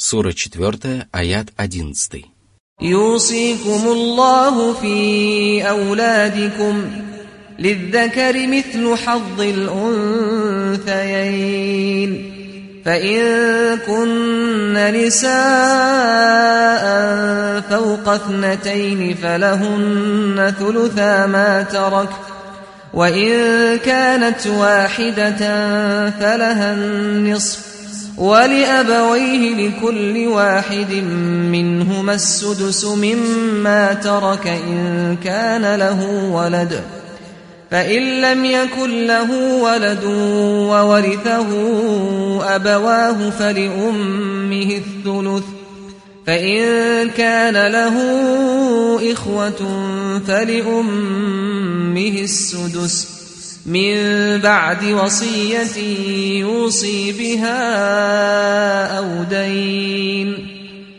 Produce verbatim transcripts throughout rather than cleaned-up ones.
Сура четвертая, аят одиннадцатый. يوصيكم الله في أولادكم للذكر مثل حظ الأنثيين فإن كن نساء فوق اثنتين فلهن ثلثا ما ترك وإن كانت واحدة فلها النصف ولأبويه لكل واحد منهما السدس مما ترك إن كان له ولد فإن لم يكن له ولد وورثه أبواه فلأمه الثلث فإن كان له إخوة فلأمه السدس من بعد وصية يوصي بها أو دين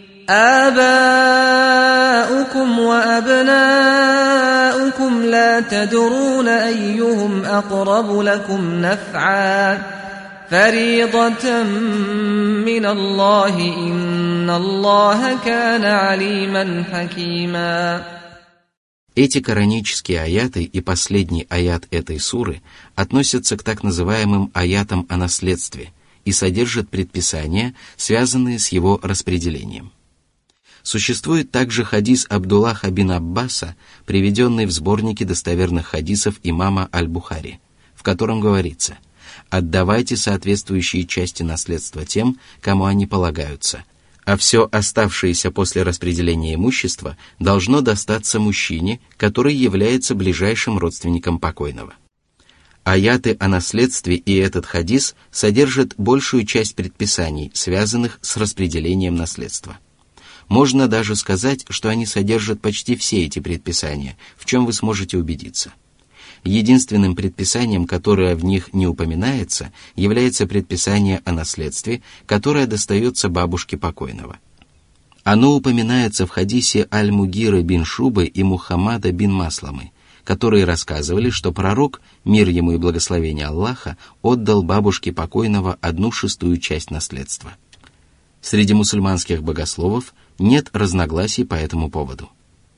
آباؤكم وأبناؤكم لا تدرون أيهم أقرب لكم نفعا فريضة من الله إن الله كان عليما حكيما. Эти коранические аяты и последний аят этой суры относятся к так называемым аятам о наследстве и содержат предписания, связанные с его распределением. Существует также хадис Абдуллаха бин Аббаса, приведенный в сборнике достоверных хадисов имама Аль-Бухари, в котором говорится: «Отдавайте соответствующие части наследства тем, кому они полагаются, а все оставшееся после распределения имущества должно достаться мужчине, который является ближайшим родственником покойного». Аяты о наследстве и этот хадис содержат большую часть предписаний, связанных с распределением наследства. Можно даже сказать, что они содержат почти все эти предписания, в чем вы сможете убедиться. Единственным предписанием, которое в них не упоминается, является предписание о наследстве, которое достается бабушке покойного. Оно упоминается в хадисе Аль-Мугиры бин Шубы и Мухаммада бин Масламы, которые рассказывали, что пророк, мир ему и благословение Аллаха, отдал бабушке покойного одну шестую часть наследства. Среди мусульманских богословов нет разногласий по этому поводу.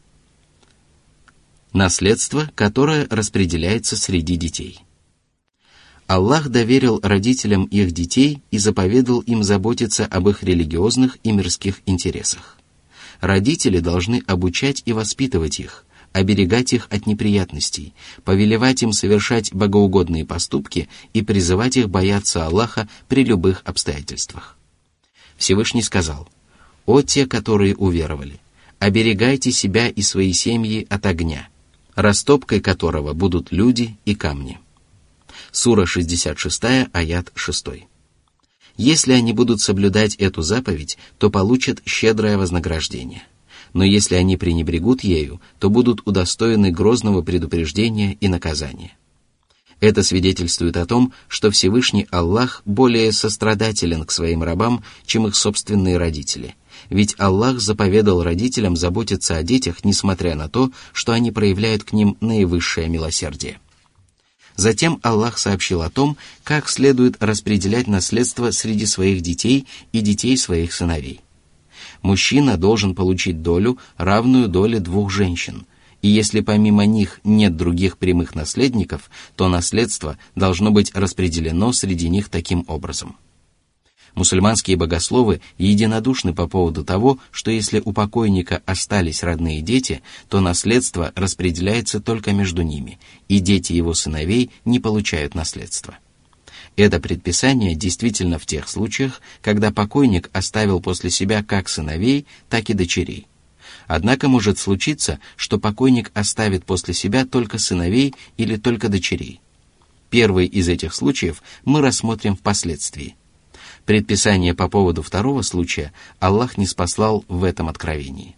Наследство, которое распределяется среди детей. Аллах доверил родителям их детей и заповедал им заботиться об их религиозных и мирских интересах. Родители должны обучать и воспитывать их, оберегать их от неприятностей, повелевать им совершать богоугодные поступки и призывать их бояться Аллаха при любых обстоятельствах. Всевышний сказал: «О те, которые уверовали, оберегайте себя и свои семьи от огня, растопкой которого будут люди и камни». Сура шестьдесят шесть, аят шесть. Если они будут соблюдать эту заповедь, то получат щедрое вознаграждение. Но если они пренебрегут ею, то будут удостоены грозного предупреждения и наказания. Это свидетельствует о том, что Всевышний Аллах более сострадателен к своим рабам, чем их собственные родители. Ведь Аллах заповедал родителям заботиться о детях, несмотря на то, что они проявляют к ним наивысшее милосердие. Затем Аллах сообщил о том, как следует распределять наследство среди своих детей и детей своих сыновей. Мужчина должен получить долю, равную доле двух женщин, и если помимо них нет других прямых наследников, то наследство должно быть распределено среди них таким образом. Мусульманские богословы единодушны по поводу того, что если у покойника остались родные дети, то наследство распределяется только между ними, и дети его сыновей не получают наследство. Это предписание действительно в тех случаях, когда покойник оставил после себя как сыновей, так и дочерей. Однако может случиться, что покойник оставит после себя только сыновей или только дочерей. Первый из этих случаев мы рассмотрим впоследствии. Предписание по поводу второго случая Аллах ниспослал в этом откровении.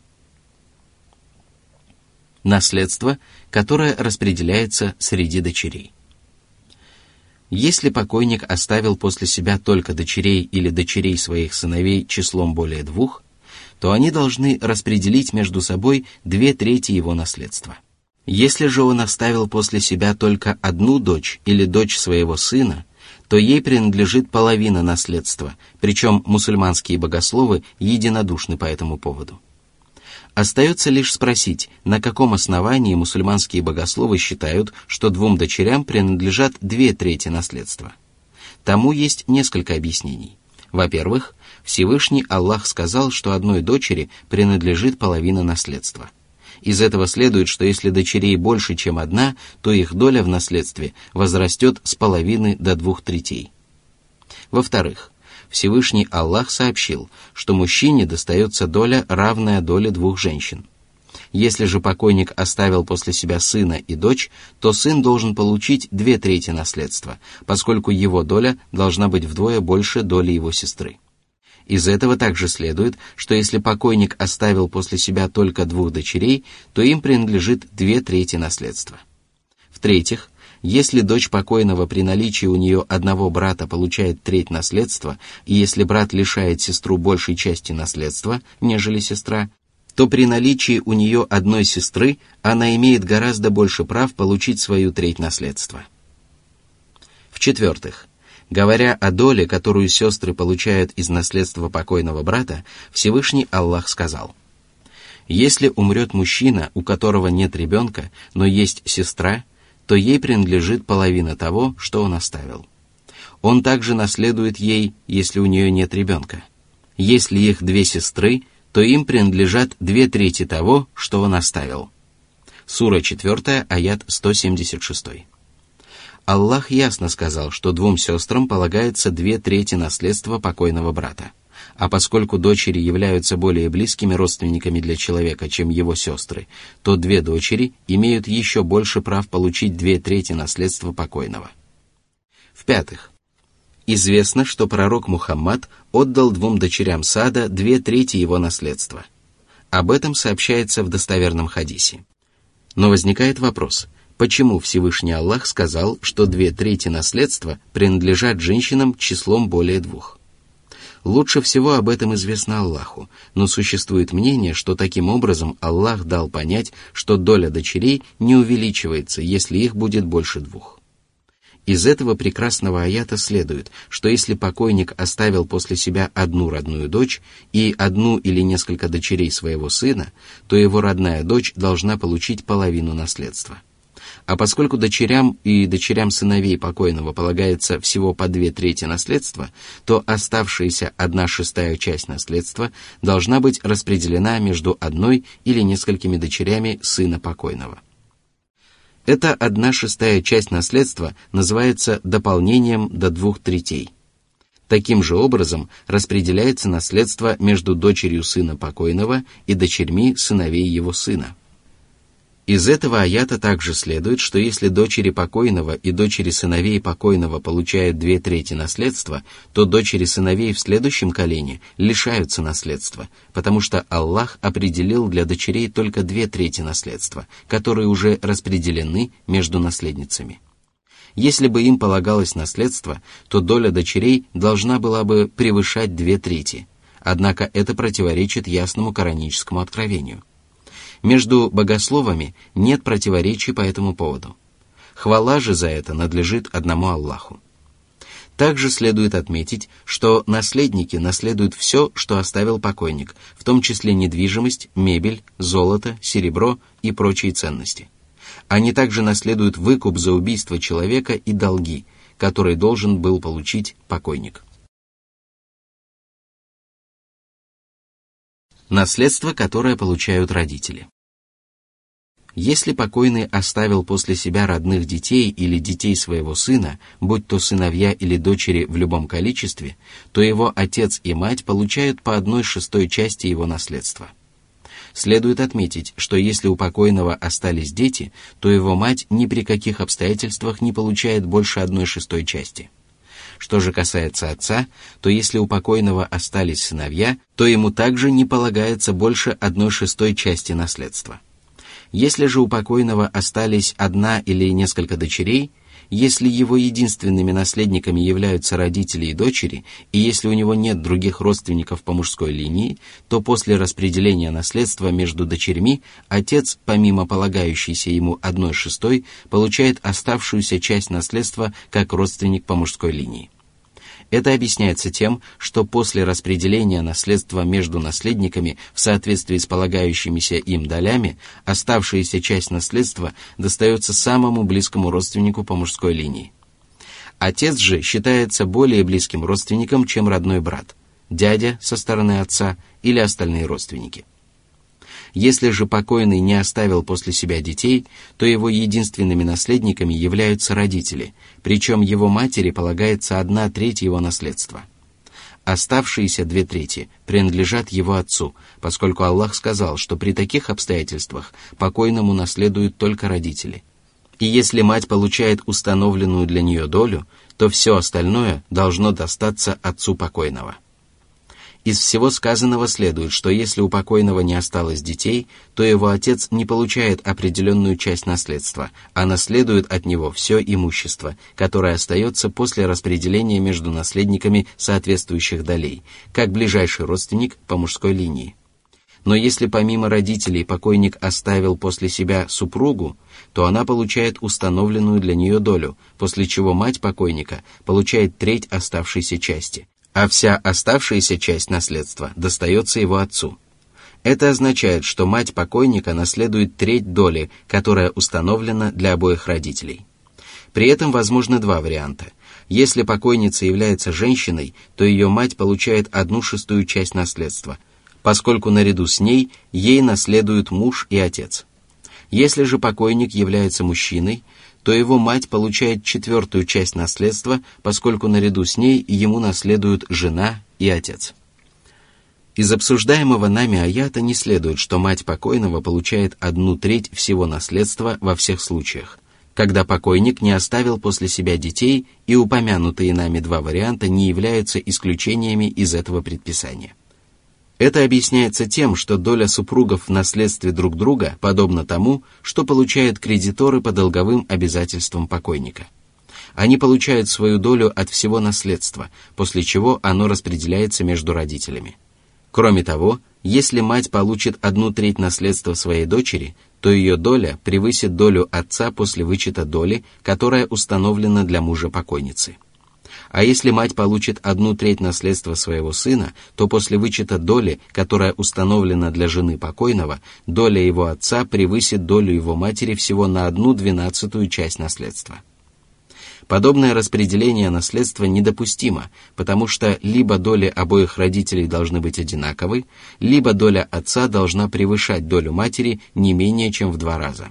Наследство, которое распределяется среди дочерей. Если покойник оставил после себя только дочерей или дочерей своих сыновей числом более двух, то они должны распределить между собой две трети его наследства. Если же он оставил после себя только одну дочь или дочь своего сына, то ей принадлежит половина наследства, причем мусульманские богословы единодушны по этому поводу. Остается лишь спросить, на каком основании мусульманские богословы считают, что двум дочерям принадлежат две трети наследства. Тому есть несколько объяснений. Во-первых, Всевышний Аллах сказал, что одной дочери принадлежит половина наследства. Из этого следует, что если дочерей больше, чем одна, то их доля в наследстве возрастет с половины до двух третей. Во-вторых, Всевышний Аллах сообщил, что мужчине достается доля, равная доле двух женщин. Если же покойник оставил после себя сына и дочь, то сын должен получить две трети наследства, поскольку его доля должна быть вдвое больше доли его сестры. Из этого также следует, что если покойник оставил после себя только двух дочерей, то им принадлежит две трети наследства. В-третьих, если дочь покойного при наличии у нее одного брата получает треть наследства, и если брат лишает сестру большей части наследства, нежели сестра, то при наличии у нее одной сестры она имеет гораздо больше прав получить свою треть наследства. В-четвертых, говоря о доле, которую сестры получают из наследства покойного брата, Всевышний Аллах сказал: «Если умрет мужчина, у которого нет ребенка, но есть сестра, то ей принадлежит половина того, что он оставил. Он также наследует ей, если у нее нет ребенка. Если их две сестры, то им принадлежат две трети того, что он оставил». Сура четыре, аят сто семьдесят шесть. Аллах ясно сказал, что двум сестрам полагается две трети наследства покойного брата. А поскольку дочери являются более близкими родственниками для человека, чем его сестры, то две дочери имеют еще больше прав получить две трети наследства покойного. В-пятых, известно, что пророк Мухаммад отдал двум дочерям Сада две трети его наследства. Об этом сообщается в достоверном хадисе. Но возникает вопрос, почему Всевышний Аллах сказал, что две трети наследства принадлежат женщинам числом более двух? Лучше всего об этом известно Аллаху, но существует мнение, что таким образом Аллах дал понять, что доля дочерей не увеличивается, если их будет больше двух. Из этого прекрасного аята следует, что если покойник оставил после себя одну родную дочь и одну или несколько дочерей своего сына, то его родная дочь должна получить половину наследства. А поскольку дочерям и дочерям сыновей покойного полагается всего по две трети наследства, то оставшаяся одна шестая часть наследства должна быть распределена между одной или несколькими дочерями сына покойного. Эта одна шестая часть наследства называется дополнением до двух третей. Таким же образом распределяется наследство между дочерью сына покойного и дочерьми сыновей его сына. Из этого аята также следует, что если дочери покойного и дочери сыновей покойного получают две трети наследства, то дочери сыновей в следующем колене лишаются наследства, потому что Аллах определил для дочерей только две трети наследства, которые уже распределены между наследницами. Если бы им полагалось наследство, то доля дочерей должна была бы превышать две трети, однако это противоречит ясному кораническому откровению. Между богословами нет противоречий по этому поводу. Хвала же за это надлежит одному Аллаху. Также следует отметить, что наследники наследуют все, что оставил покойник, в том числе недвижимость, мебель, золото, серебро и прочие ценности. Они также наследуют выкуп за убийство человека и долги, которые должен был получить покойник. Наследство, которое получают родители. Если покойный оставил после себя родных детей или детей своего сына, будь то сыновья или дочери в любом количестве, то его отец и мать получают по одной шестой части его наследства. Следует отметить, что если у покойного остались дети, то его мать ни при каких обстоятельствах не получает больше одной шестой части. Что же касается отца, то если у покойного остались сыновья, то ему также не полагается больше одной шестой части наследства. Если же у покойного остались одна или несколько дочерей, если его единственными наследниками являются родители и дочери, и если у него нет других родственников по мужской линии, то после распределения наследства между дочерьми отец, помимо полагающейся ему одной шестой, получает оставшуюся часть наследства как родственник по мужской линии. Это объясняется тем, что после распределения наследства между наследниками в соответствии с полагающимися им долями, оставшаяся часть наследства достается самому близкому родственнику по мужской линии. Отец же считается более близким родственником, чем родной брат, дядя со стороны отца или остальные родственники. Если же покойный не оставил после себя детей, то его единственными наследниками являются родители, причем его матери полагается одна треть его наследства. Оставшиеся две трети принадлежат его отцу, поскольку Аллах сказал, что при таких обстоятельствах покойному наследуют только родители. И если мать получает установленную для нее долю, то все остальное должно достаться отцу покойного. Из всего сказанного следует, что если у покойного не осталось детей, то его отец не получает определенную часть наследства, а наследует от него все имущество, которое остается после распределения между наследниками соответствующих долей, как ближайший родственник по мужской линии. Но если помимо родителей покойник оставил после себя супругу, то она получает установленную для нее долю, после чего мать покойника получает треть оставшейся части, а вся оставшаяся часть наследства достается его отцу. Это означает, что мать покойника наследует треть доли, которая установлена для обоих родителей. При этом возможны два варианта. Если покойница является женщиной, то ее мать получает одну шестую часть наследства, поскольку наряду с ней ей наследуют муж и отец. Если же покойник является мужчиной, то его мать получает четвертую часть наследства, поскольку наряду с ней ему наследуют жена и отец. Из обсуждаемого нами аята не следует, что мать покойного получает одну треть всего наследства во всех случаях, когда покойник не оставил после себя детей, и упомянутые нами два варианта не являются исключениями из этого предписания. Это объясняется тем, что доля супругов в наследстве друг друга подобна тому, что получают кредиторы по долговым обязательствам покойника. Они получают свою долю от всего наследства, после чего оно распределяется между родителями. Кроме того, если мать получит одну треть наследства своей дочери, то ее доля превысит долю отца после вычета доли, которая установлена для мужа покойницы. А если мать получит одну треть наследства своего сына, то после вычета доли, которая установлена для жены покойного, доля его отца превысит долю его матери всего на одну двенадцатую часть наследства. Подобное распределение наследства недопустимо, потому что либо доли обоих родителей должны быть одинаковы, либо доля отца должна превышать долю матери не менее чем в два раза.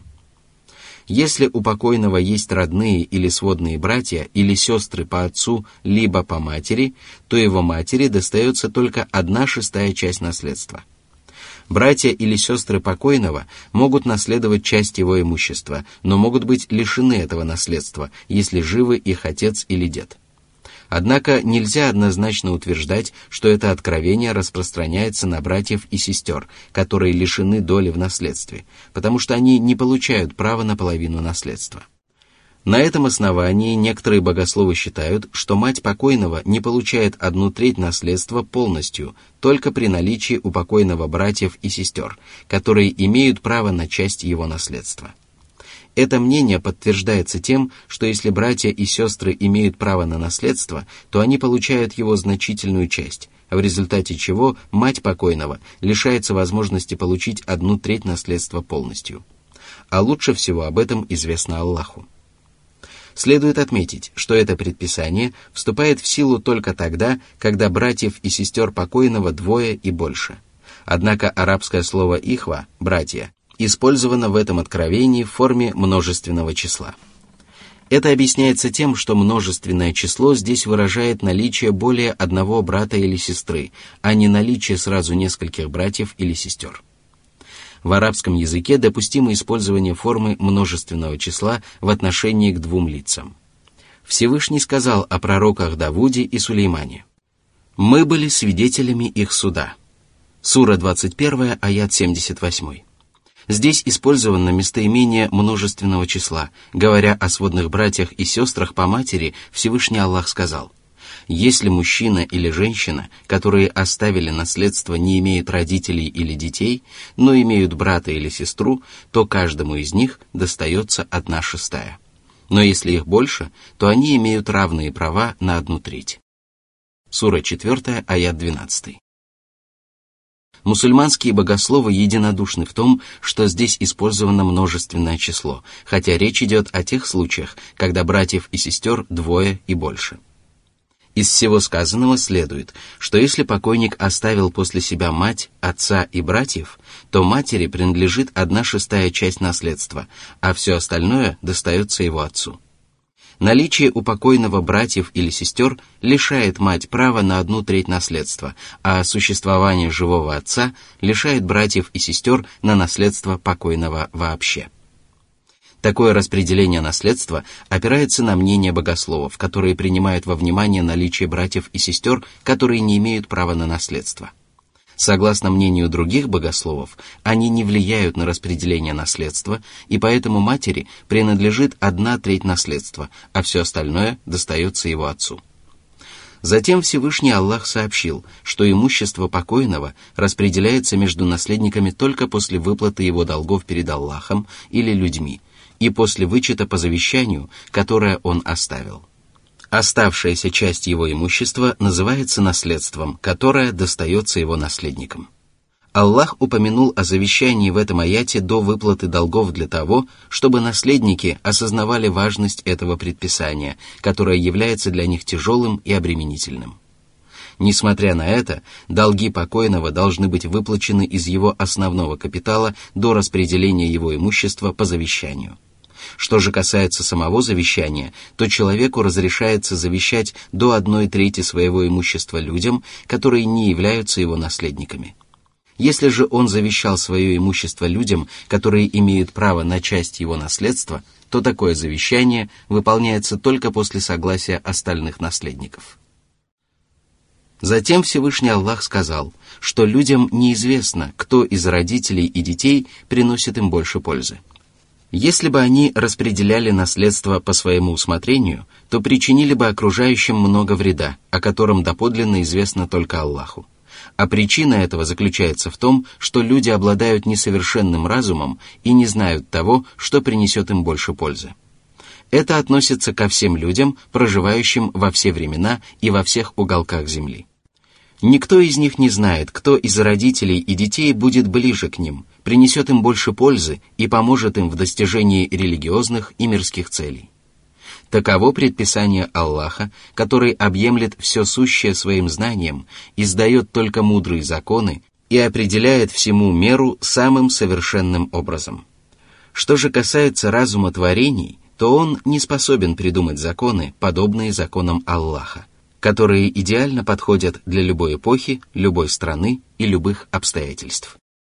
Если у покойного есть родные или сводные братья или сестры по отцу, либо по матери, то его матери достается только одна шестая часть наследства. Братья или сестры покойного могут наследовать часть его имущества, но могут быть лишены этого наследства, если живы их отец или дед. Однако нельзя однозначно утверждать, что это откровение распространяется на братьев и сестер, которые лишены доли в наследстве, потому что они не получают права на половину наследства. На этом основании некоторые богословы считают, что мать покойного не получает одну треть наследства полностью, только при наличии у покойного братьев и сестер, которые имеют право на часть его наследства. Это мнение подтверждается тем, что если братья и сестры имеют право на наследство, то они получают его значительную часть, в результате чего мать покойного лишается возможности получить одну треть наследства полностью. А лучше всего об этом известно Аллаху. Следует отметить, что это предписание вступает в силу только тогда, когда братьев и сестер покойного двое и больше. Однако арабское слово «ихва» – «братья» использовано в этом откровении в форме множественного числа. Это объясняется тем, что множественное число здесь выражает наличие более одного брата или сестры, а не наличие сразу нескольких братьев или сестер. В арабском языке допустимо использование формы множественного числа в отношении к двум лицам. Всевышний сказал о пророках Давуде и Сулеймане: «Мы были свидетелями их суда». Сура двадцать первая, аят семьдесят восемь. Здесь использовано местоимение множественного числа. Говоря о сводных братьях и сестрах по матери, Всевышний Аллах сказал: «Если мужчина или женщина, которые оставили наследство, не имеют родителей или детей, но имеют брата или сестру, то каждому из них достается одна шестая. Но если их больше, то они имеют равные права на одну треть». Сура четвёртая, аят двенадцатый. Мусульманские богословы единодушны в том, что здесь использовано множественное число, хотя речь идет о тех случаях, когда братьев и сестер двое и больше. Из всего сказанного следует, что если покойник оставил после себя мать, отца и братьев, то матери принадлежит одна шестая часть наследства, а все остальное достается его отцу. Наличие у покойного братьев или сестер лишает мать права на одну треть наследства, а существование живого отца лишает братьев и сестер на наследство покойного вообще. Такое распределение наследства опирается на мнение богословов, которые принимают во внимание наличие братьев и сестер, которые не имеют права на наследство. Согласно мнению других богословов, они не влияют на распределение наследства, и поэтому матери принадлежит одна треть наследства, а все остальное достается его отцу. Затем Всевышний Аллах сообщил, что имущество покойного распределяется между наследниками только после выплаты его долгов перед Аллахом или людьми, и после вычета по завещанию, которое он оставил. Оставшаяся часть его имущества называется наследством, которое достается его наследникам. Аллах упомянул о завещании в этом аяте до выплаты долгов для того, чтобы наследники осознавали важность этого предписания, которое является для них тяжелым и обременительным. Несмотря на это, долги покойного должны быть выплачены из его основного капитала до распределения его имущества по завещанию. Что же касается самого завещания, то человеку разрешается завещать до одной трети своего имущества людям, которые не являются его наследниками. Если же он завещал свое имущество людям, которые имеют право на часть его наследства, то такое завещание выполняется только после согласия остальных наследников. Затем Всевышний Аллах сказал, что людям неизвестно, кто из родителей и детей приносит им больше пользы. Если бы они распределяли наследство по своему усмотрению, то причинили бы окружающим много вреда, о котором доподлинно известно только Аллаху. А причина этого заключается в том, что люди обладают несовершенным разумом и не знают того, что принесет им больше пользы. Это относится ко всем людям, проживающим во все времена и во всех уголках земли. Никто из них не знает, кто из родителей и детей будет ближе к ним, принесет им больше пользы и поможет им в достижении религиозных и мирских целей. Таково предписание Аллаха, который объемлет все сущее своим знанием, издает только мудрые законы и определяет всему меру самым совершенным образом. Что же касается разума творений, то он не способен придумать законы, подобные законам Аллаха, которые идеально подходят для любой эпохи, любой страны и любых обстоятельств.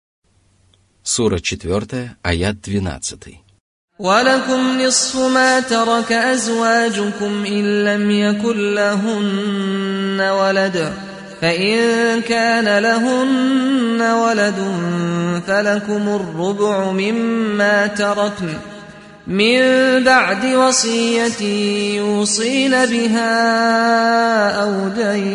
Сура четвёртая, аят двенадцатый. وَلَكُمْ نِصْفُ مَا تَرَكَ أَزْوَاجُكُمْ إِن لَّمْ يَكُن لَّهُنَّ وَلَدٌ فَإِن كَانَ لَهُنَّ وَلَدٌ فَلَكُمُ الرُّبُعُ مِمَّا تَرَكْنَ مِن بَعْدِ وَصِيَّةٍ يُوصِينَ بِهَا أَوْ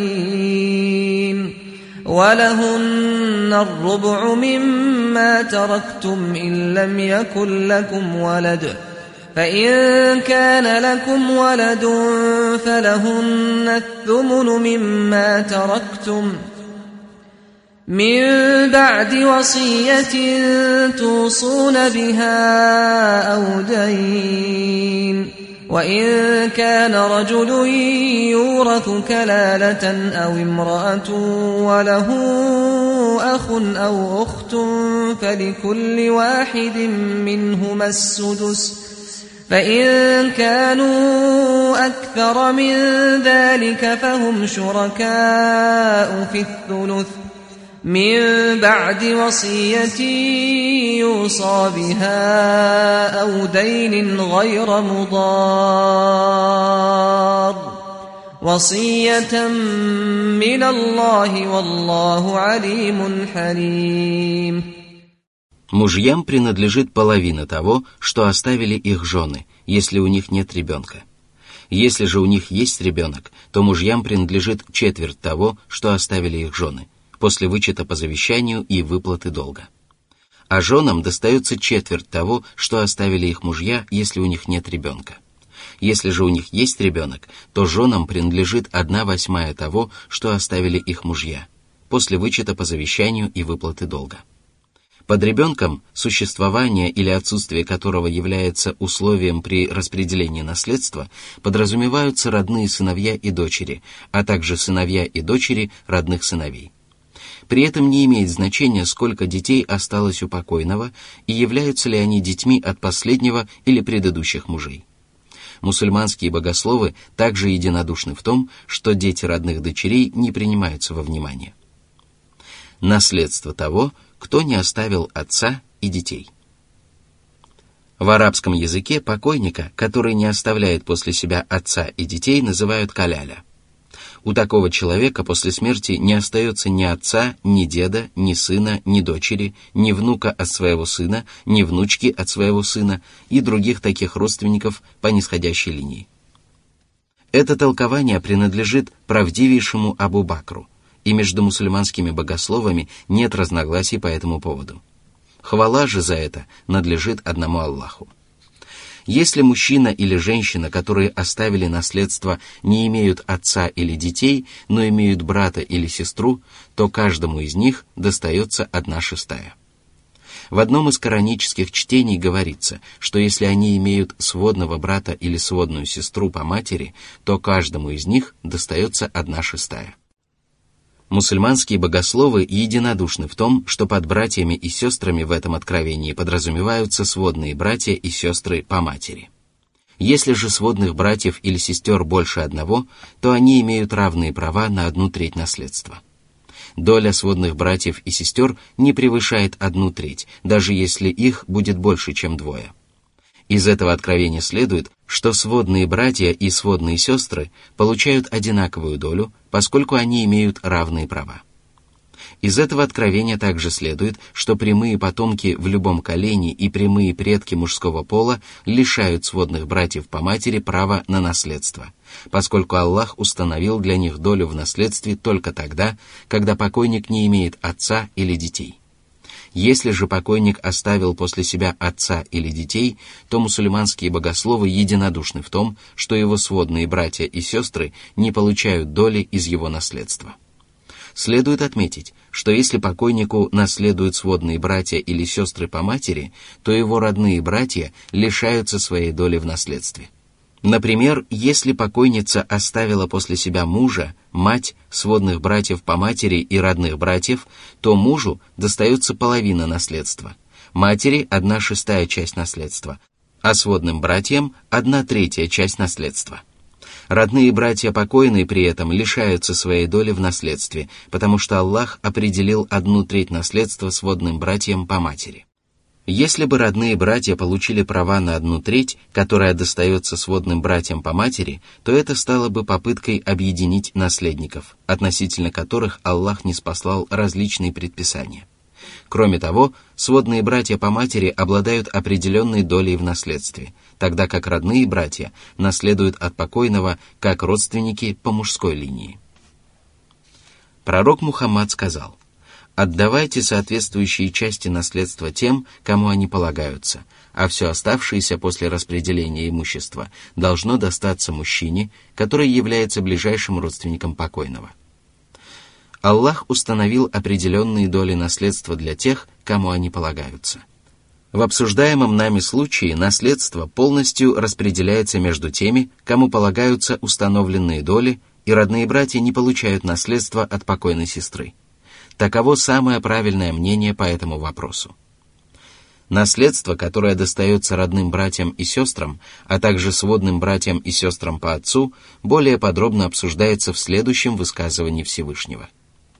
دَيْنٍ وَلَهُنَّ الرُّبُعُ مِمَّا تَرَكْتُمْ إِن لَّمْ يَكُن لَّكُمْ وَلَدٌ فَإِن كَانَ لَكُمْ وَلَدٌ فَلَهُنَّ الثُّمُنُ مِمَّا تَرَكْتُمْ مِن بَعْدِ وَصِيَّةٍ تُوصُونَ بِهَا أَوْ دَيْنٍ وَإِن كَانَ رَجُلٌ يُورَثُ كَلَالَةً أَوْ امْرَأَةٌ وَلَهُ أَخٌ أَوْ أُخْتٌ فَلِكُلِّ واحد منهما السدس فإن كانوا أكثر من ذلك فهم شركاء في الثلث من بعد وصية يوصى بها أو دين غير مضار وصية من الله والله عليم حليم. Мужьям принадлежит половина того, что оставили их жены, если у них нет ребенка. Если же у них есть ребенок, то мужьям принадлежит четверть того, что оставили их жены, после вычета по завещанию и выплаты долга. А женам достается четверть того, что оставили их мужья, если у них нет ребенка. Если же у них есть ребенок, то женам принадлежит одна восьмая того, что оставили их мужья, после вычета по завещанию и выплаты долга. Под ребенком, существование или отсутствие которого является условием при распределении наследства, подразумеваются родные сыновья и дочери, а также сыновья и дочери родных сыновей. При этом не имеет значения, сколько детей осталось у покойного и являются ли они детьми от последнего или предыдущих мужей. Мусульманские богословы также единодушны в том, что дети родных дочерей не принимаются во внимание. Наследство того, кто не оставил отца и детей. В арабском языке покойника, который не оставляет после себя отца и детей, называют каляля. У такого человека после смерти не остается ни отца, ни деда, ни сына, ни дочери, ни внука от своего сына, ни внучки от своего сына и других таких родственников по нисходящей линии. Это толкование принадлежит правдивейшему Абу Бакру, и между мусульманскими богословами нет разногласий по этому поводу. Хвала же за это надлежит одному Аллаху. Если мужчина или женщина, которые оставили наследство, не имеют отца или детей, но имеют брата или сестру, то каждому из них достается одна шестая. В одном из коранических чтений говорится, что если они имеют сводного брата или сводную сестру по матери, то каждому из них достается одна шестая. Мусульманские богословы единодушны в том, что под братьями и сестрами в этом откровении подразумеваются сводные братья и сестры по матери. Если же сводных братьев или сестер больше одного, то они имеют равные права на одну треть наследства. Доля сводных братьев и сестер не превышает одну треть, даже если их будет больше, чем двое. Из этого откровения следует, что сводные братья и сводные сестры получают одинаковую долю, поскольку они имеют равные права. Из этого откровения также следует, что прямые потомки в любом колене и прямые предки мужского пола лишают сводных братьев по матери права на наследство, поскольку Аллах установил для них долю в наследстве только тогда, когда покойник не имеет отца или детей. Если же покойник оставил после себя отца или детей, то мусульманские богословы единодушны в том, что его сводные братья и сестры не получают доли из его наследства. Следует отметить, что если покойнику наследуют сводные братья или сестры по матери, то его родные братья лишаются своей доли в наследстве. Например, если покойница оставила после себя мужа, мать, сводных братьев по матери и родных братьев, то мужу достается половина наследства, матери – одна шестая часть наследства, а сводным братьям – одна третья часть наследства. Родные братья покойной при этом лишаются своей доли в наследстве, потому что Аллах определил одну треть наследства сводным братьям по матери. Если бы родные братья получили права на одну треть, которая достается сводным братьям по матери, то это стало бы попыткой объединить наследников, относительно которых Аллах ниспослал различные предписания. Кроме того, сводные братья по матери обладают определенной долей в наследстве, тогда как родные братья наследуют от покойного как родственники по мужской линии. Пророк Мухаммад сказал: «Отдавайте соответствующие части наследства тем, кому они полагаются, а все оставшееся после распределения имущества должно достаться мужчине, который является ближайшим родственником покойного». Аллах установил определенные доли наследства для тех, кому они полагаются. В обсуждаемом нами случае наследство полностью распределяется между теми, кому полагаются установленные доли, и родные братья не получают наследство от покойной сестры. Таково самое правильное мнение по этому вопросу. Наследство, которое достается родным братьям и сестрам, а также сводным братьям и сестрам по отцу, более подробно обсуждается в следующем высказывании Всевышнего.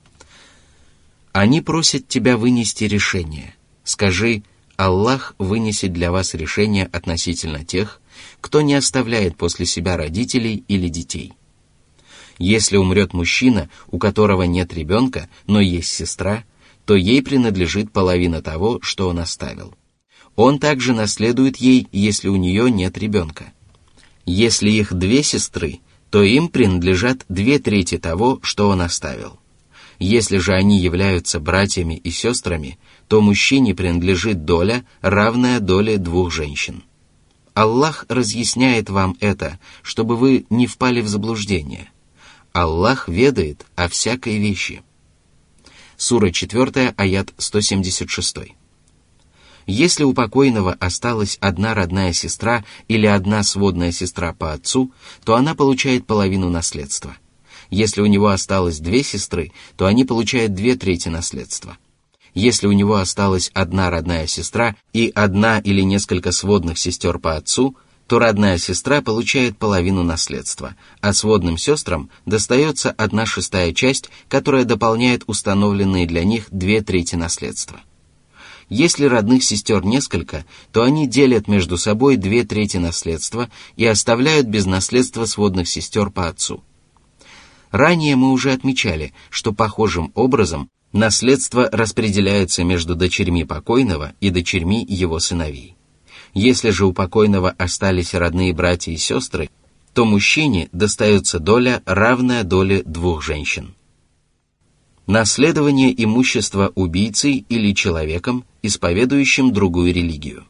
«Они просят тебя вынести решение. Скажи: Аллах вынесет для вас решение относительно тех, кто не оставляет после себя родителей или детей. Если умрет мужчина, у которого нет ребенка, но есть сестра, то ей принадлежит половина того, что он оставил. Он также наследует ей, если у нее нет ребенка. Если их две сестры, то им принадлежат две трети того, что он оставил. Если же они являются братьями и сестрами, то мужчине принадлежит доля, равная доле двух женщин. Аллах разъясняет вам это, чтобы вы не впали в заблуждение. Аллах ведает о всякой вещи. Сура четыре, аят сто семьдесят шесть. Если у покойного осталась одна родная сестра или одна сводная сестра по отцу, то она получает половину наследства. Если у него осталось две сестры, то они получают две трети наследства. Если у него осталась одна родная сестра и одна или несколько сводных сестер по отцу, то родная сестра получает половину наследства, а сводным сестрам достается одна шестая часть, которая дополняет установленные для них две трети наследства. Если родных сестер несколько, то они делят между собой две трети наследства и оставляют без наследства сводных сестер по отцу. Ранее мы уже отмечали, что похожим образом наследство распределяется между дочерьми покойного и дочерьми его сыновей. Если же у покойного остались родные братья и сестры, то мужчине достается доля, равная доле двух женщин. Наследование имущества убийцей или человеком, исповедующим другую религию.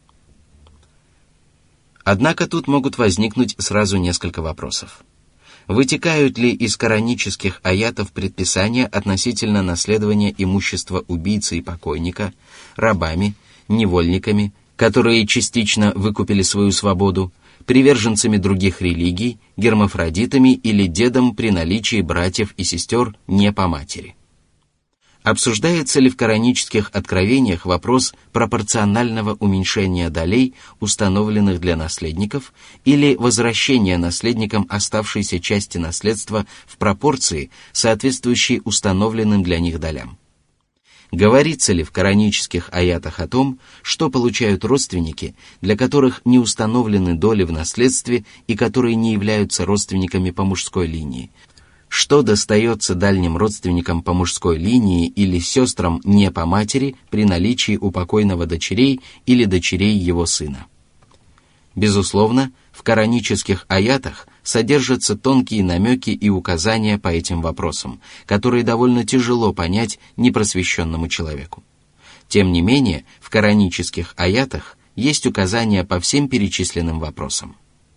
Однако тут могут возникнуть сразу несколько вопросов. Вытекают ли из коранических аятов предписания относительно наследования имущества убийцы и покойника рабами, невольниками, которые частично выкупили свою свободу, приверженцами других религий, гермафродитами или дедом при наличии братьев и сестер не по матери? Обсуждается ли в коранических откровениях вопрос пропорционального уменьшения долей, установленных для наследников, или возвращения наследникам оставшейся части наследства в пропорции, соответствующей установленным для них долям? Говорится ли в коранических аятах о том, что получают родственники, для которых не установлены доли в наследстве и которые не являются родственниками по мужской линии, что достается дальним родственникам по мужской линии или сестрам не по матери при наличии у покойного дочерей или дочерей его сына? Безусловно, в коранических аятах содержатся тонкие намеки и указания по этим вопросам, которые довольно тяжело понять непросвещенному человеку. Тем не менее, в коранических аятах есть указания по всем перечисленным вопросам.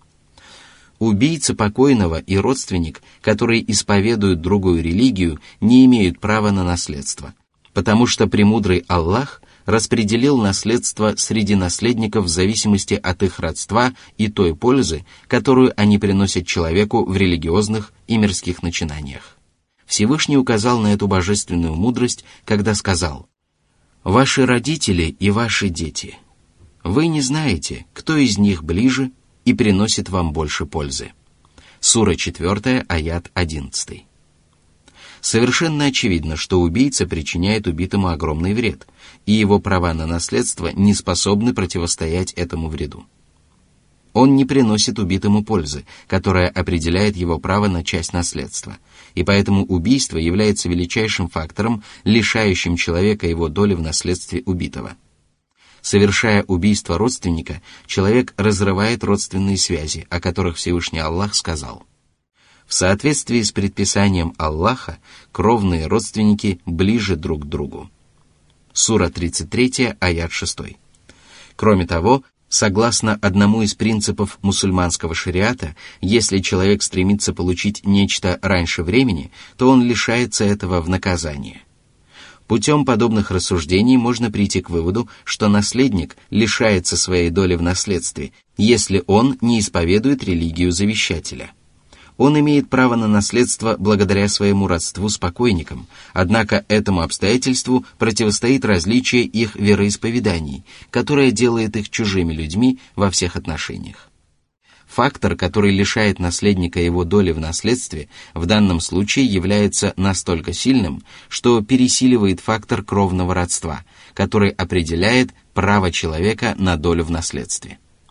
Убийца покойного и родственник, которые исповедуют другую религию, не имеют права на наследство, потому что премудрый Аллах распределил наследство среди наследников в зависимости от их родства и той пользы, которую они приносят человеку в религиозных и мирских начинаниях. Всевышний указал на эту божественную мудрость, когда сказал: «Ваши родители и ваши дети. Вы не знаете, кто из них ближе и приносит вам больше пользы». Сура четыре, аят одиннадцать. Совершенно очевидно, что убийца причиняет убитому огромный вред, и его права на наследство не способны противостоять этому вреду. Он не приносит убитому пользы, которая определяет его право на часть наследства, и поэтому убийство является величайшим фактором, лишающим человека его доли в наследстве убитого. Совершая убийство родственника, человек разрывает родственные связи, о которых Всевышний Аллах сказал: в соответствии с предписанием Аллаха, кровные родственники ближе друг к другу. Сура тридцать три, аят шесть. Кроме того, согласно одному из принципов мусульманского шариата, если человек стремится получить нечто раньше времени, то он лишается этого в наказание. Путем подобных рассуждений можно прийти к выводу, что наследник лишается своей доли в наследстве, если он не исповедует религию завещателя. Он имеет право на наследство благодаря своему родству с покойником, однако этому обстоятельству противостоит различие их вероисповеданий, которое делает их чужими людьми во всех отношениях. Фактор, который лишает наследника его доли в наследстве, в данном случае является настолько сильным, что пересиливает фактор кровного родства, который определяет право человека на долю в наследстве.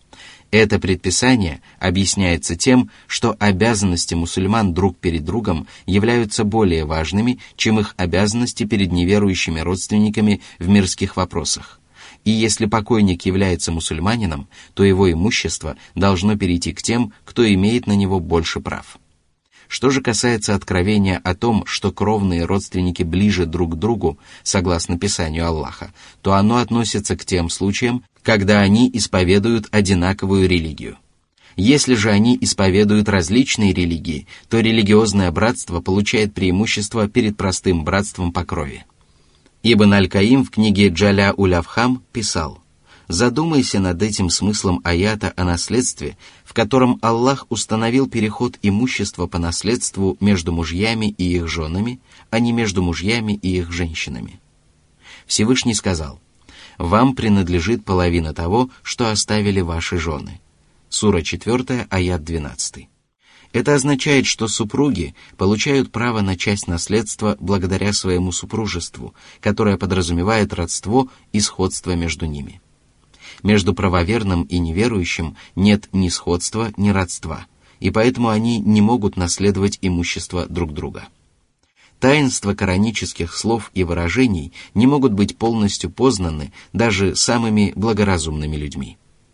Это предписание объясняется тем, что обязанности мусульман друг перед другом являются более важными, чем их обязанности перед неверующими родственниками в мирских вопросах. И если покойник является мусульманином, то его имущество должно перейти к тем, кто имеет на него больше прав. Что же касается откровения о том, что кровные родственники ближе друг к другу, согласно Писанию Аллаха, то оно относится к тем случаям, когда они исповедуют одинаковую религию. Если же они исповедуют различные религии, то религиозное братство получает преимущество перед простым братством по крови. Ибн Аль-Каим в книге Джаля уль-Афхам писал: «Задумайся над этим смыслом аята о наследстве, в котором Аллах установил переход имущества по наследству между мужьями и их женами, а не между мужьями и их женщинами. Всевышний сказал: «Вам принадлежит половина того, что оставили ваши жены». Сура четвёртая, аят двенадцатый. Это означает, что супруги получают право на часть наследства благодаря своему супружеству, которое подразумевает родство и сходство между ними. Между правоверным и неверующим нет ни сходства, ни родства, и поэтому они не могут наследовать имущество друг друга. Таинства коранических слов и выражений не могут быть полностью познаны даже самыми благоразумными людьми.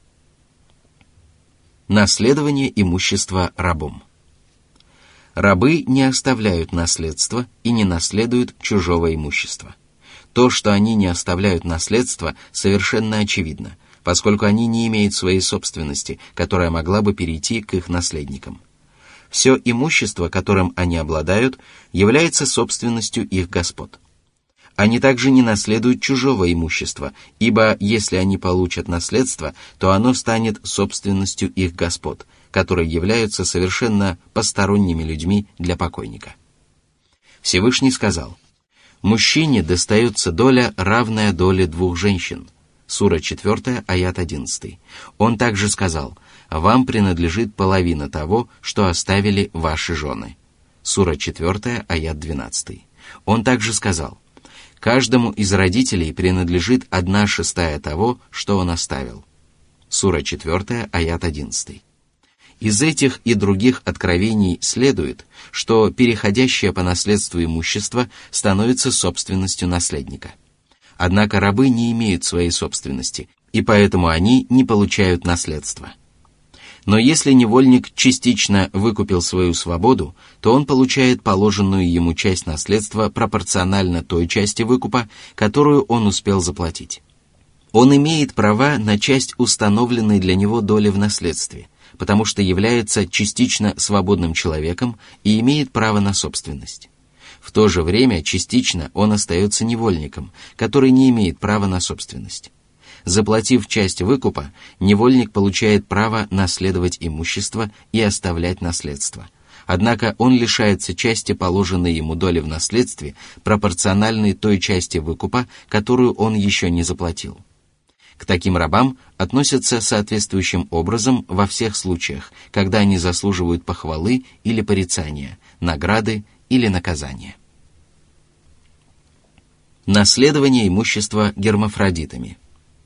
Наследование имущества рабом. Рабы не оставляют наследство и не наследуют чужого имущества. То, что они не оставляют наследство, совершенно очевидно, поскольку они не имеют своей собственности, которая могла бы перейти к их наследникам. Все имущество, которым они обладают, является собственностью их господ. Они также не наследуют чужого имущества, ибо если они получат наследство, то оно станет собственностью их господ, которые являются совершенно посторонними людьми для покойника. Всевышний сказал: «Мужчине достается доля, равная доле двух женщин». Сура четвёртая, аят одиннадцатый. Он также сказал: «Вам принадлежит половина того, что оставили ваши жены». Сура четвёртая, аят двенадцатый. Он также сказал: «Каждому из родителей принадлежит одна шестая того, что он оставил». Сура четвёртая, аят одиннадцатый. Из этих и других откровений следует, что переходящее по наследству имущество становится собственностью наследника. Однако рабы не имеют своей собственности, и поэтому они не получают наследство. Но если невольник частично выкупил свою свободу, то он получает положенную ему часть наследства пропорционально той части выкупа, которую он успел заплатить. Он имеет права на часть установленной для него доли в наследстве, потому что является частично свободным человеком и имеет право на собственность. В то же время частично он остается невольником, который не имеет права на собственность. Заплатив часть выкупа, невольник получает право наследовать имущество и оставлять наследство. Однако он лишается части положенной ему доли в наследстве, пропорциональной той части выкупа, которую он еще не заплатил. К таким рабам относятся соответствующим образом во всех случаях, когда они заслуживают похвалы или порицания, награды или наказания. Наследование имущества гермафродитами.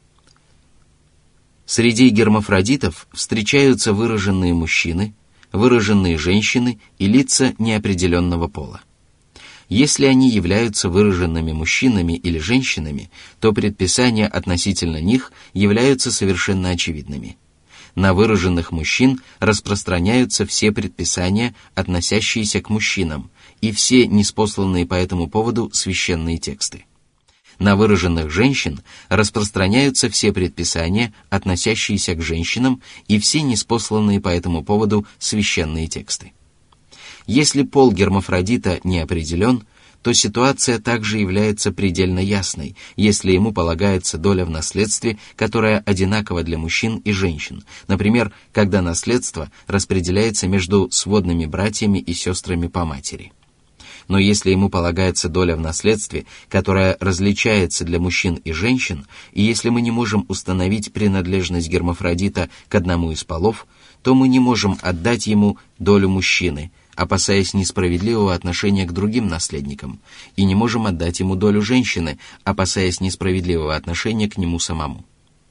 Среди гермафродитов встречаются выраженные мужчины, выраженные женщины и лица неопределенного пола. Если они являются выраженными мужчинами или женщинами, то предписания относительно них являются совершенно очевидными. На выраженных мужчин распространяются все предписания, относящиеся к мужчинам, и все ниспосланные по этому поводу священные тексты. На выраженных женщин распространяются все предписания, относящиеся к женщинам, и все ниспосланные по этому поводу священные тексты. Если пол гермафродита не определен, то ситуация также является предельно ясной, если ему полагается доля в наследстве, которая одинакова для мужчин и женщин, например, когда наследство распределяется между сводными братьями и сестрами по матери. Но если ему полагается доля в наследстве, которая различается для мужчин и женщин, и если мы не можем установить принадлежность гермафродита к одному из полов, то мы не можем отдать ему долю мужчины, опасаясь несправедливого отношения к другим наследникам, и не можем отдать ему долю женщины, опасаясь несправедливого отношения к нему самому. В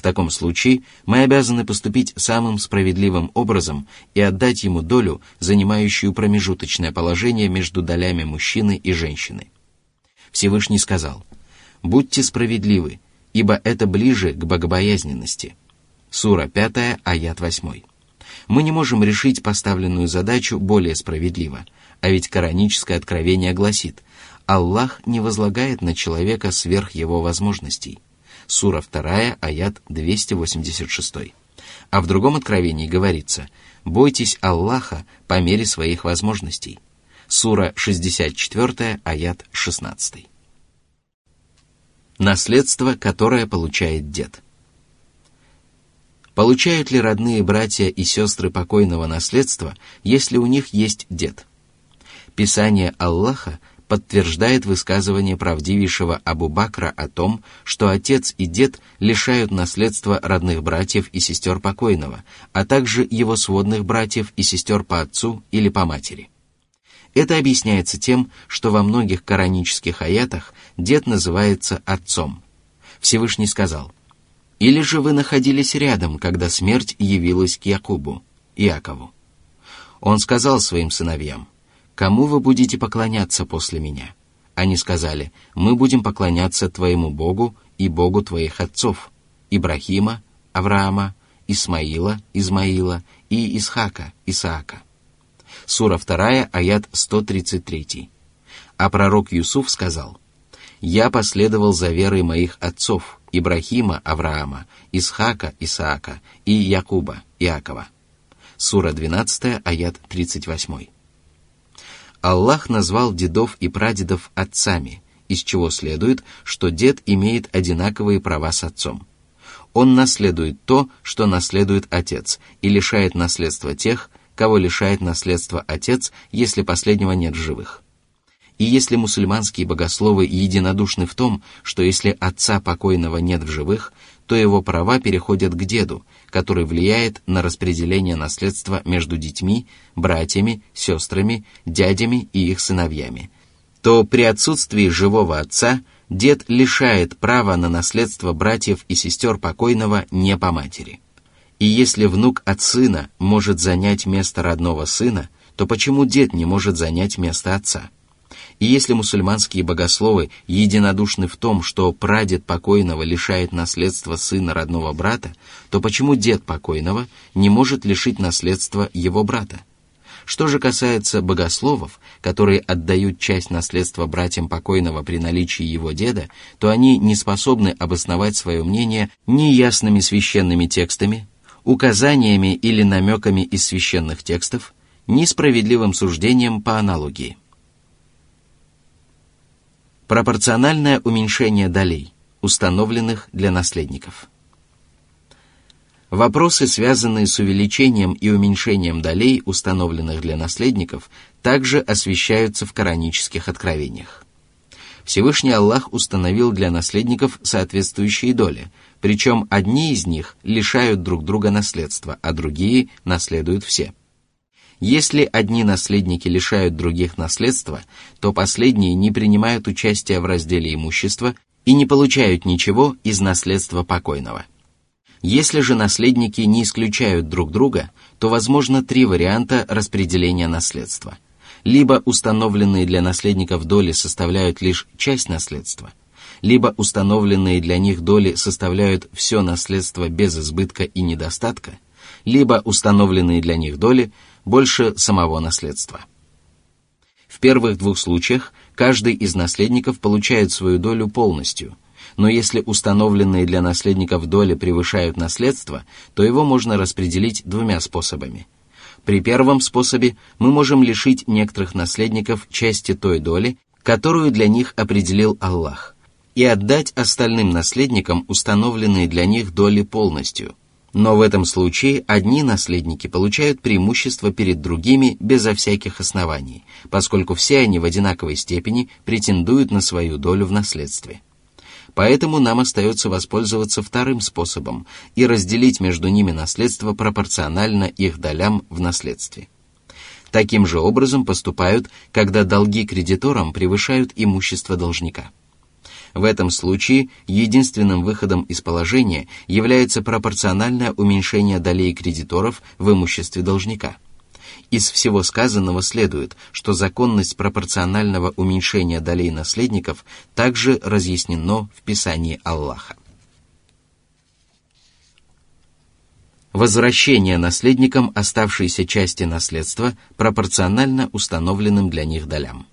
таком случае мы обязаны поступить самым справедливым образом и отдать ему долю, занимающую промежуточное положение между долями мужчины и женщины. Всевышний сказал: «Будьте справедливы, ибо это ближе к богобоязненности». Сура пятая, аят восьмой. Мы не можем решить поставленную задачу более справедливо, а ведь кораническое откровение гласит: Аллах не возлагает на человека сверх его возможностей. Сура вторая, аят двести восемьдесят шесть. А в другом откровении говорится: «Бойтесь Аллаха по мере своих возможностей». Сура шестьдесят четыре, аят шестнадцать. Наследство, которое получает дед. Получают ли родные братья и сестры покойного наследство, если у них есть дед? Писание Аллаха подтверждает высказывание правдивейшего Абу Бакра о том, что отец и дед лишают наследства родных братьев и сестер покойного, а также его сводных братьев и сестер по отцу или по матери. Это объясняется тем, что во многих коранических аятах дед называется отцом. Всевышний сказал: «Или же вы находились рядом, когда смерть явилась к Якубу, Иакову. Он сказал своим сыновьям: кому вы будете поклоняться после меня? Они сказали: мы будем поклоняться твоему Богу и Богу твоих отцов, Ибрахима, Авраама, Исмаила, Измаила и Исхака, Исаака». Сура вторая, аят сто тридцать три. А пророк Юсуф сказал: «Я последовал за верой моих отцов, Ибрахима, Авраама, Исхака, Исаака и Якуба, Иакова». Сура двенадцатая, аят тридцать восемь. Аллах назвал дедов и прадедов отцами, из чего следует, что дед имеет одинаковые права с отцом. Он наследует то, что наследует отец, и лишает наследства тех, кого лишает наследства отец, если последнего нет в живых. И если мусульманские богословы единодушны в том, что если отца покойного нет в живых, то его права переходят к деду, который влияет на распределение наследства между детьми, братьями, сестрами, дядями и их сыновьями, то при отсутствии живого отца дед лишает права на наследство братьев и сестер покойного не по матери. И если внук от сына может занять место родного сына, то почему дед не может занять место отца? И если мусульманские богословы единодушны в том, что прадед покойного лишает наследства сына родного брата, то почему дед покойного не может лишить наследства его брата? Что же касается богословов, которые отдают часть наследства братьям покойного при наличии его деда, то они не способны обосновать свое мнение ни ясными священными текстами, указаниями или намеками из священных текстов, ни справедливым суждением по аналогии. Пропорциональное уменьшение долей, установленных для наследников. Вопросы, связанные с увеличением и уменьшением долей, установленных для наследников, также освещаются в коранических откровениях. Всевышний Аллах установил для наследников соответствующие доли, причем одни из них лишают друг друга наследства, а другие наследуют все. Если одни наследники лишают других наследства, то последние не принимают участия в разделе имущества и не получают ничего из наследства покойного. Если же наследники не исключают друг друга, то возможно три варианта распределения наследства. Либо установленные для наследников доли составляют лишь часть наследства, либо установленные для них доли составляют все наследство без избытка и недостатка, либо установленные для них доли больше самого наследства. В первых двух случаях каждый из наследников получает свою долю полностью, но если установленные для наследников доли превышают наследство, то его можно распределить двумя способами. При первом способе мы можем лишить некоторых наследников части той доли, которую для них определил Аллах, и отдать остальным наследникам установленные для них доли полностью. Но в этом случае одни наследники получают преимущество перед другими безо всяких оснований, поскольку все они в одинаковой степени претендуют на свою долю в наследстве. Поэтому нам остается воспользоваться вторым способом и разделить между ними наследство пропорционально их долям в наследстве. Таким же образом поступают, когда долги кредиторам превышают имущество должника. В этом случае единственным выходом из положения является пропорциональное уменьшение долей кредиторов в имуществе должника. Из всего сказанного следует, что законность пропорционального уменьшения долей наследников также разъяснено в Писании Аллаха. Возвращение наследникам оставшейся части наследства пропорционально установленным для них долям.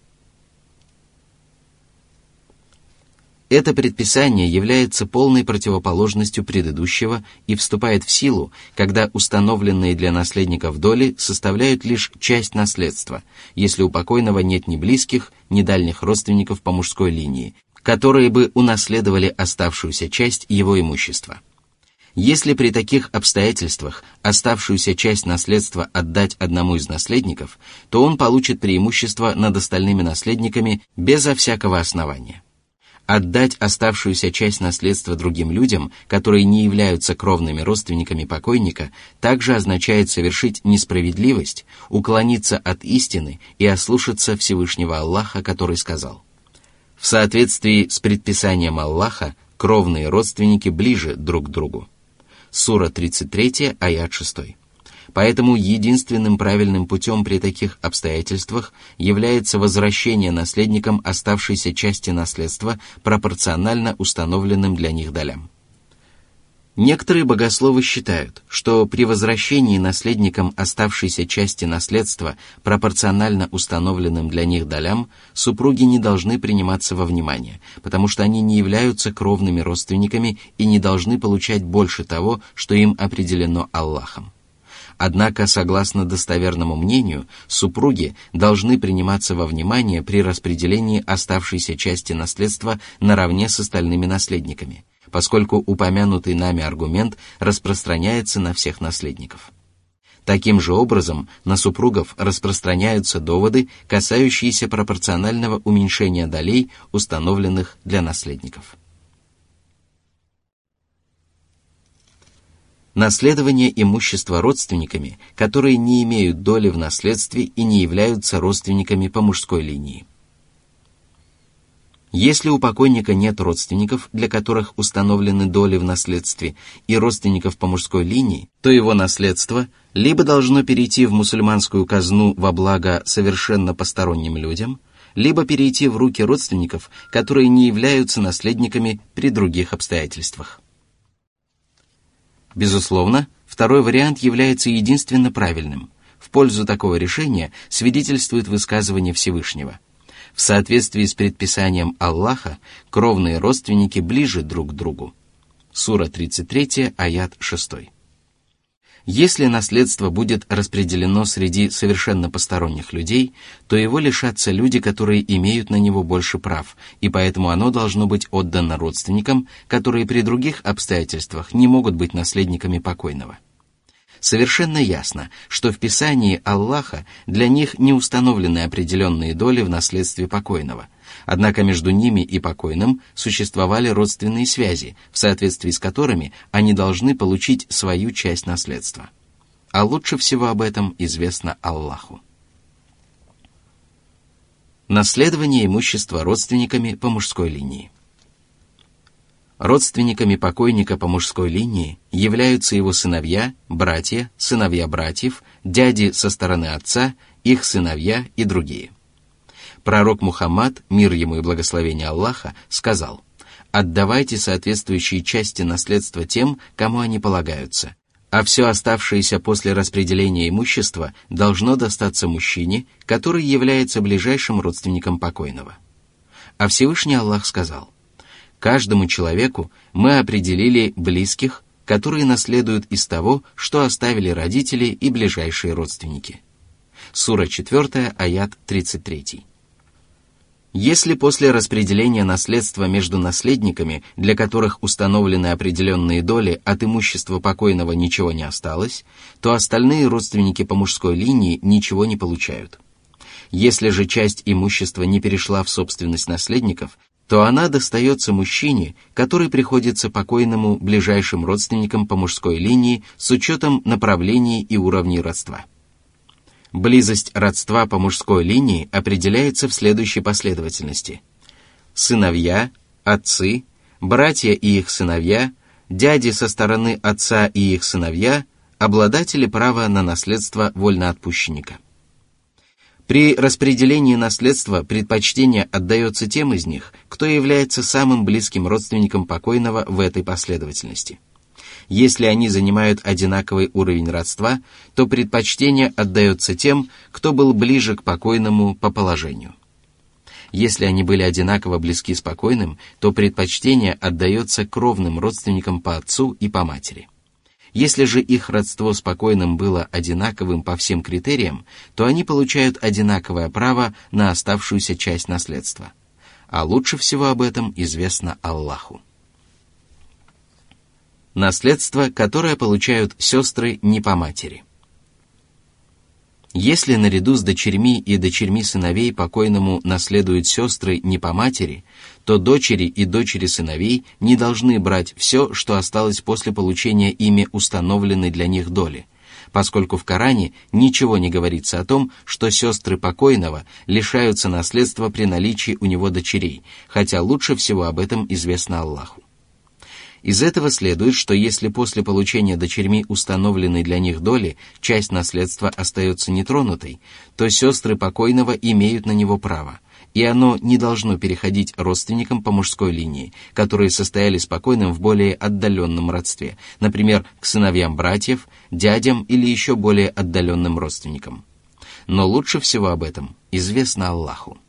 Это предписание является полной противоположностью предыдущего и вступает в силу, когда установленные для наследников доли составляют лишь часть наследства, если у покойного нет ни близких, ни дальних родственников по мужской линии, которые бы унаследовали оставшуюся часть его имущества. Если при таких обстоятельствах оставшуюся часть наследства отдать одному из наследников, то он получит преимущество над остальными наследниками безо всякого основания. Отдать оставшуюся часть наследства другим людям, которые не являются кровными родственниками покойника, также означает совершить несправедливость, уклониться от истины и ослушаться Всевышнего Аллаха, который сказал: «В соответствии с предписанием Аллаха, кровные родственники ближе друг к другу». Сура тридцать три, аят шесть. Поэтому единственным правильным путем при таких обстоятельствах является возвращение наследникам оставшейся части наследства пропорционально установленным для них долям. Некоторые богословы считают, что при возвращении наследникам оставшейся части наследства пропорционально установленным для них долям супруги не должны приниматься во внимание, потому что они не являются кровными родственниками и не должны получать больше того, что им определено Аллахом. Однако, согласно достоверному мнению, супруги должны приниматься во внимание при распределении оставшейся части наследства наравне с остальными наследниками, поскольку упомянутый нами аргумент распространяется на всех наследников. Таким же образом, на супругов распространяются доводы, касающиеся пропорционального уменьшения долей, установленных для наследников. Наследование имущества родственниками, которые не имеют доли в наследстве и не являются родственниками по мужской линии. Если у покойника нет родственников, для которых установлены доли в наследстве, и родственников по мужской линии, то его наследство либо должно перейти в мусульманскую казну во благо совершенно посторонним людям, либо перейти в руки родственников, которые не являются наследниками при других обстоятельствах. Безусловно, второй вариант является единственно правильным. В пользу такого решения свидетельствует высказывание Всевышнего: в соответствии с предписанием Аллаха, кровные родственники ближе друг к другу. Сура тридцать три, аят шесть. Если наследство будет распределено среди совершенно посторонних людей, то его лишатся люди, которые имеют на него больше прав, и поэтому оно должно быть отдано родственникам, которые при других обстоятельствах не могут быть наследниками покойного. Совершенно ясно, что в Писании Аллаха для них не установлены определенные доли в наследстве покойного, однако между ними и покойным существовали родственные связи, в соответствии с которыми они должны получить свою часть наследства. А лучше всего об этом известно Аллаху. Наследование имущества родственниками по мужской линии. Родственниками покойника по мужской линии являются его сыновья, братья, сыновья братьев, дяди со стороны отца, их сыновья и другие. Пророк Мухаммад, мир ему и благословение Аллаха, сказал: «Отдавайте соответствующие части наследства тем, кому они полагаются, а все оставшееся после распределения имущества должно достаться мужчине, который является ближайшим родственником покойного». А Всевышний Аллах сказал: «Каждому человеку мы определили близких, которые наследуют из того, что оставили родители и ближайшие родственники». Сура четыре, аят тридцать три. Если после распределения наследства между наследниками, для которых установлены определенные доли, от имущества покойного ничего не осталось, то остальные родственники по мужской линии ничего не получают. Если же часть имущества не перешла в собственность наследников, то она достается мужчине, который приходится покойному ближайшим родственникам по мужской линии с учетом направлений и уровней родства. Близость родства по мужской линии определяется в следующей последовательности: сыновья, отцы, братья и их сыновья, дяди со стороны отца и их сыновья, обладатели права на наследство вольноотпущенника. При распределении наследства предпочтение отдается тем из них, кто является самым близким родственником покойного в этой последовательности. Если они занимают одинаковый уровень родства, то предпочтение отдается тем, кто был ближе к покойному по положению. Если они были одинаково близки с покойным, то предпочтение отдается кровным родственникам по отцу и по матери. Если же их родство с покойным было одинаковым по всем критериям, то они получают одинаковое право на оставшуюся часть наследства. А лучше всего об этом известно Аллаху. Наследство, которое получают сестры не по матери. Если наряду с дочерьми и дочерьми сыновей покойному наследуют сестры не по матери, то дочери и дочери сыновей не должны брать все, что осталось после получения ими установленной для них доли, поскольку в Коране ничего не говорится о том, что сестры покойного лишаются наследства при наличии у него дочерей, хотя лучше всего об этом известно Аллаху. Из этого следует, что если после получения дочерьми установленной для них доли часть наследства остается нетронутой, то сестры покойного имеют на него право, и оно не должно переходить родственникам по мужской линии, которые состояли с покойным в более отдаленном родстве, например, к сыновьям братьев, дядям или еще более отдаленным родственникам. Но лучше всего об этом известно Аллаху.